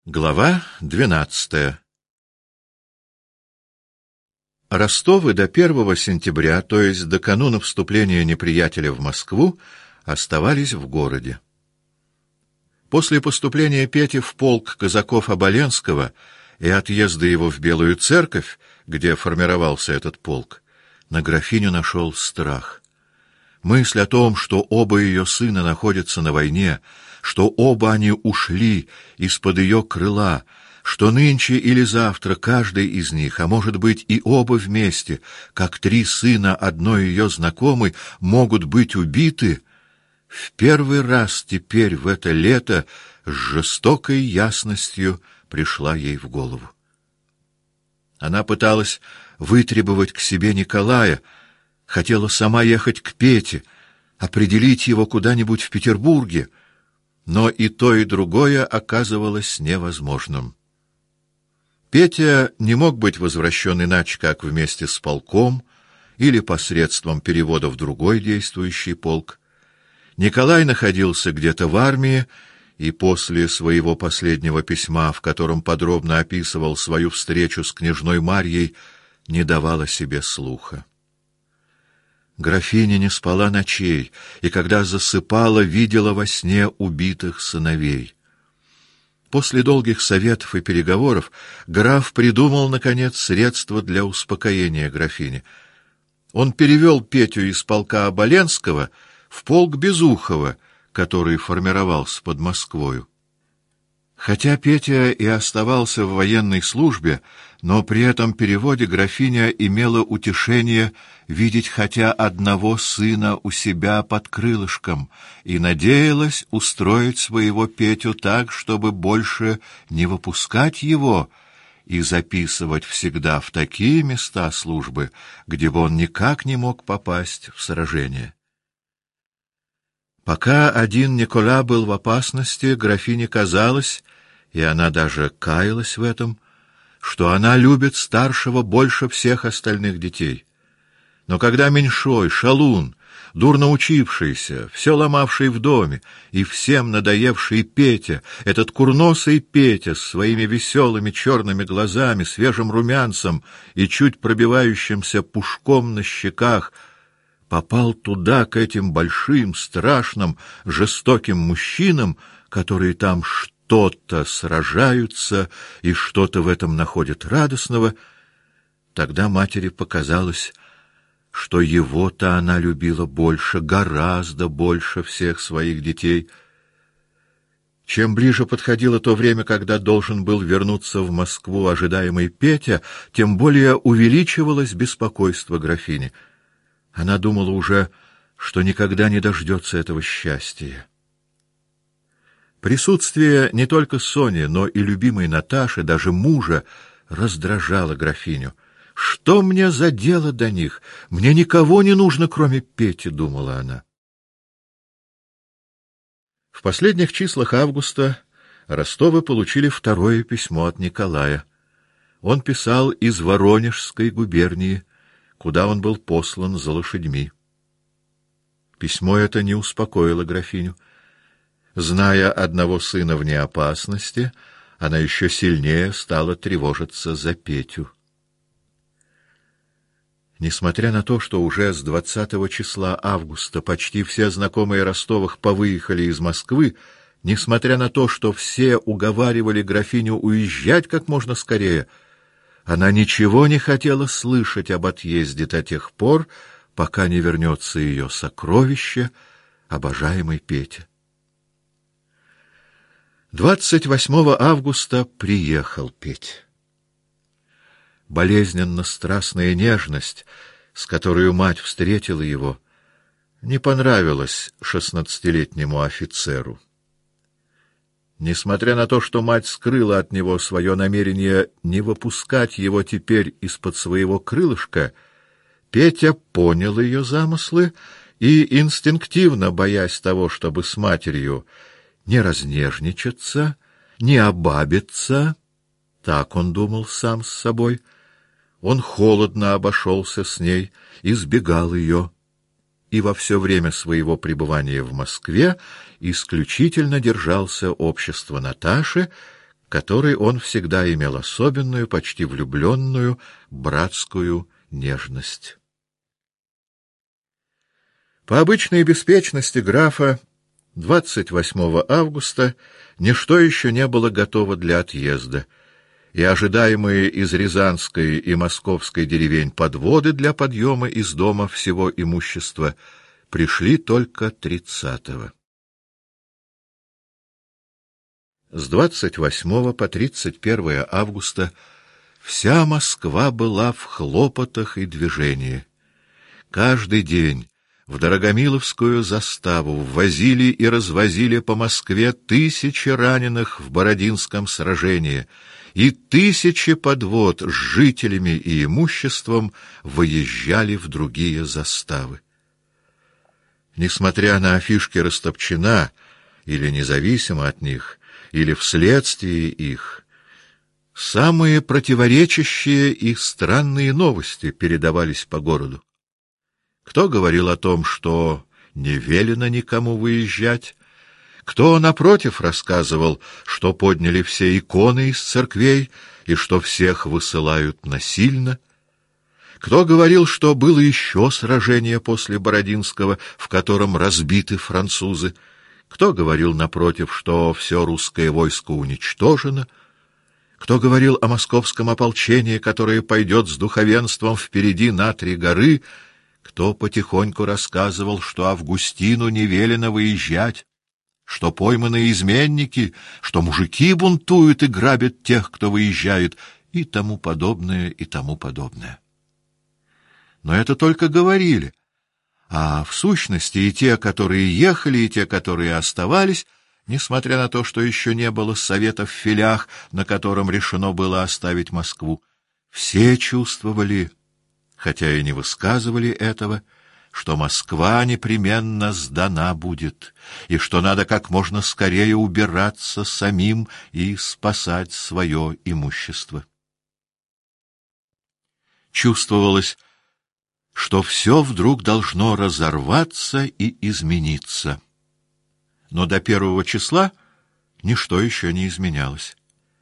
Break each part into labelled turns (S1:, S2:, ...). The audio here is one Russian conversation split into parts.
S1: Глава 12. Ростовы до 1 сентября, то есть до кануна вступления неприятеля в Москву, оставались в городе. После поступления Пети в полк казаков Оболенского и отъезда его в Белую Церковь, где формировался этот полк, на графиню нашел страх. Мысль о том, что оба ее сына находятся на войне, что оба они ушли из-под ее крыла, что нынче или завтра каждый из них, а может быть и оба вместе, как 3 сына одной ее знакомой, могут быть убиты, в первый раз теперь в это лето с жестокой ясностью пришла ей в голову. Она пыталась вытребовать к себе Николая, хотела сама ехать к Пете, определить его куда-нибудь в Петербурге, но и то, и другое оказывалось невозможным. Петя не мог быть возвращен иначе, как вместе с полком или посредством перевода в другой действующий полк. Николай находился где-то в армии, и после своего последнего письма, в котором подробно описывал свою встречу с княжной Марьей, не давал о себе слуха. Графиня не спала ночей, и когда засыпала, видела во сне убитых сыновей. После долгих советов и переговоров граф придумал, наконец, средства для успокоения графини. Он перевел Петю из полка Оболенского в полк Безухова, который формировался под Москвою. Хотя Петя и оставался в военной службе, но при этом переводе графиня имела утешение видеть хотя одного сына у себя под крылышком и надеялась устроить своего Петю так, чтобы больше не выпускать его и записывать всегда в такие места службы, где бы он никак не мог попасть в сражение. Пока один Никола был в опасности, графине казалось, и она даже каялась в этом, что она любит старшего больше всех остальных детей. Но когда меньшой, шалун, дурно учившийся, все ломавший в доме и всем надоевший Петя, этот курносый Петя с своими веселыми черными глазами, свежим румянцем и чуть пробивающимся пушком на щеках, попал туда, к этим большим, страшным, жестоким мужчинам, которые там что-то сражаются и что-то в этом находят радостного, тогда матери показалось, что его-то она любила больше, гораздо больше всех своих детей. Чем ближе подходило то время, когда должен был вернуться в Москву ожидаемый Петя, тем более увеличивалось беспокойство графини. Она думала уже, что никогда не дождется этого счастья. Присутствие не только Сони, но и любимой Наташи, даже мужа, раздражало графиню. «Что мне за дело до них? Мне никого не нужно, кроме Пети», — думала она. В последних числах августа Ростовы получили второе письмо от Николая. Он писал из Воронежской губернии, куда он был послан за лошадьми. Письмо это не успокоило графиню. Зная одного сына вне опасности, она еще сильнее стала тревожиться за Петю. Несмотря на то, что уже с 20 числа августа почти все знакомые Ростовых повыехали из Москвы, несмотря на то, что все уговаривали графиню уезжать как можно скорее, она ничего не хотела слышать об отъезде до тех пор, пока не вернется ее сокровище, обожаемый Петя. 28 августа приехал Петя. Болезненно-страстная нежность, с которой мать встретила его, не понравилась 16-летнему офицеру. Несмотря на то, что мать скрыла от него свое намерение не выпускать его теперь из-под своего крылышка, Петя понял ее замыслы и, инстинктивно боясь того, чтобы с матерью не разнежничаться, не обабиться, так он думал сам с собой, он холодно обошелся с ней, избегал ее, и во все время своего пребывания в Москве исключительно держался общества Наташи, которой он всегда имел особенную, почти влюбленную, братскую нежность. По обычной беспечности графа 28 августа ничто еще не было готово для отъезда, и ожидаемые из Рязанской и Московской деревень подводы для подъема из дома всего имущества пришли только 30-го. С 28 по 31 августа вся Москва была в хлопотах и движении. Каждый день в Дорогомиловскую заставу ввозили и развозили по Москве тысячи раненых в Бородинском сражении, и тысячи подвод с жителями и имуществом выезжали в другие заставы. Несмотря на афишки Растопчина, или независимо от них, или вследствие их, самые противоречащие и странные новости передавались по городу. Кто говорил о том, что не велено никому выезжать, кто, напротив, рассказывал, что подняли все иконы из церквей и что всех высылают насильно, кто говорил, что было еще сражение после Бородинского, в котором разбиты французы, кто говорил, напротив, что все русское войско уничтожено, кто говорил о московском ополчении, которое пойдет с духовенством впереди на 3 горы, кто потихоньку рассказывал, что Августину не велено выезжать, что пойманы изменники, что мужики бунтуют и грабят тех, кто выезжает, и тому подобное, и тому подобное. Но это только говорили. А в сущности и те, которые ехали, и те, которые оставались, несмотря на то, что еще не было совета в Филях, на котором решено было оставить Москву, все чувствовали, хотя и не высказывали этого, что Москва непременно сдана будет, и что надо как можно скорее убираться самим и спасать свое имущество. Чувствовалось, что все вдруг должно разорваться и измениться. Но до 1 числа ничто еще не изменялось.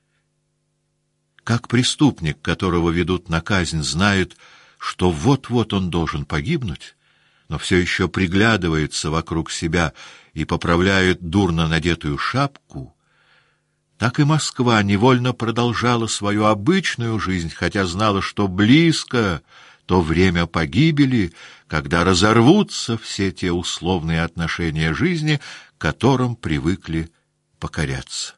S1: Как преступник, которого ведут на казнь, знает, что вот-вот он должен погибнуть, но все еще приглядывается вокруг себя и поправляет дурно надетую шапку, так и Москва невольно продолжала свою обычную жизнь, хотя знала, что близко то время погибели, когда разорвутся все те условные отношения жизни, которым привыкли покоряться.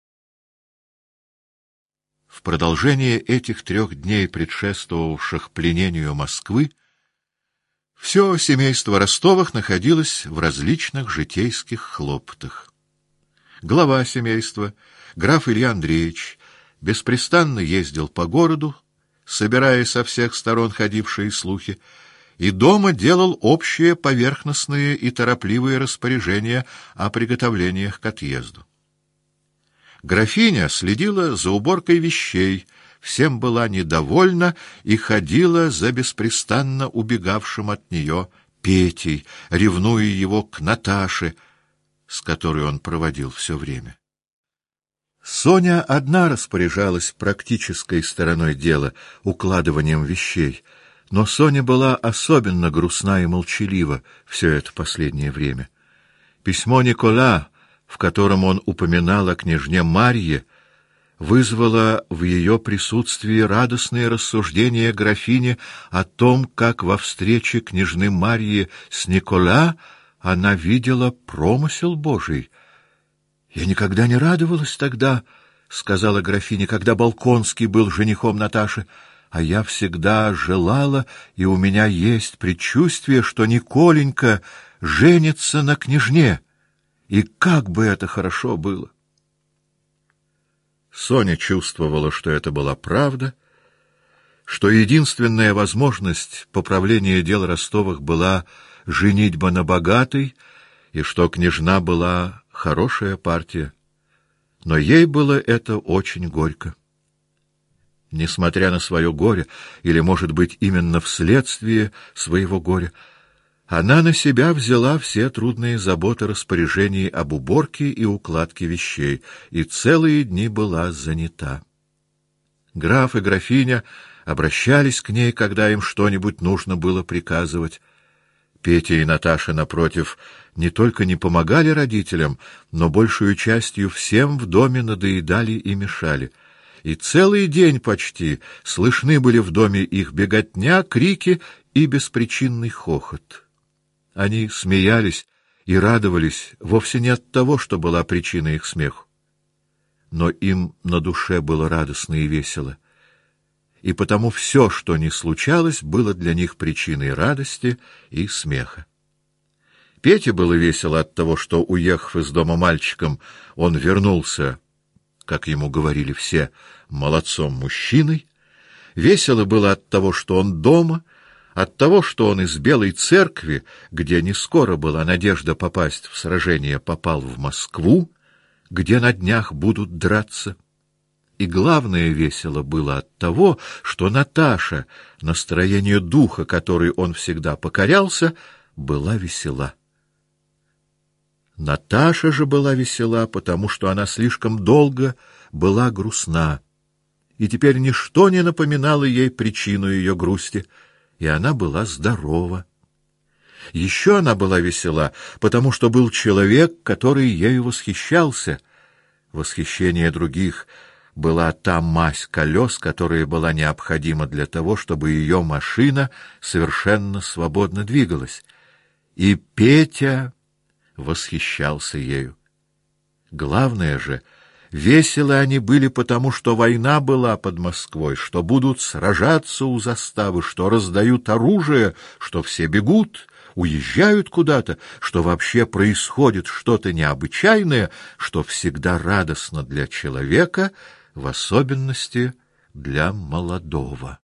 S1: В продолжение этих 3 дней, предшествовавших пленению Москвы, все семейство Ростовых находилось в различных житейских хлопотах. Глава семейства, граф Илья Андреевич, беспрестанно ездил по городу, собирая со всех сторон ходившие слухи, и дома делал общие поверхностные и торопливые распоряжения о приготовлениях к отъезду. Графиня следила за уборкой вещей, всем была недовольна и ходила за беспрестанно убегавшим от нее Петей, ревнуя его к Наташе, с которой он проводил все время. Соня одна распоряжалась практической стороной дела, укладыванием вещей, но Соня была особенно грустна и молчалива все это последнее время. Письмо Никола, в котором он упоминал о княжне Марье, вызвало в ее присутствии радостные рассуждения графини о том, как во встрече княжны Марьи с Никола она видела промысел Божий. «Я никогда не радовалась тогда, — сказала графиня, — когда Болконский был женихом Наташи, а я всегда желала, и у меня есть предчувствие, что Николенька женится на княжне, и как бы это хорошо было!» Соня чувствовала, что это была правда, что единственная возможность поправления дел Ростовых была женитьба на богатой, и что княжна была хорошая партия. Но ей было это очень горько. Несмотря на свое горе, или, может быть, именно вследствие своего горя, Она на себя взяла все трудные заботы распоряжений об уборке и укладке вещей, и целые дни была занята. Граф и графиня обращались к ней, когда им что-нибудь нужно было приказывать. Петя и Наташа, напротив, не только не помогали родителям, но большую частью всем в доме надоедали и мешали. И целый день почти слышны были в доме их беготня, крики и беспричинный хохот. Они смеялись и радовались вовсе не от того, что была причиной их смеху. Но им на душе было радостно и весело. И потому все, что ни случалось, было для них причиной радости и смеха. Пете было весело от того, что, уехав из дома мальчиком, он вернулся, как ему говорили все, молодцом-мужчиной. Весело было от того, что он дома, от того, что он из Белой Церкви, где не скоро была надежда попасть в сражение, попал в Москву, где на днях будут драться. И главное весело было от того, что Наташа, настроение духа, которой он всегда покорялся, была весела. Наташа же была весела, потому что она слишком долго была грустна, и теперь ничто не напоминало ей причину ее грусти, и она была здорова. Еще она была весела, потому что был человек, который ею восхищался. Восхищение других была та мазь колес, которая была необходима для того, чтобы ее машина совершенно свободно двигалась. И Петя восхищался ею. Главное же, веселы они были потому, что война была под Москвой, что будут сражаться у заставы, что раздают оружие, что все бегут, уезжают куда-то, что вообще происходит что-то необычайное, что всегда радостно для человека, в особенности для молодого.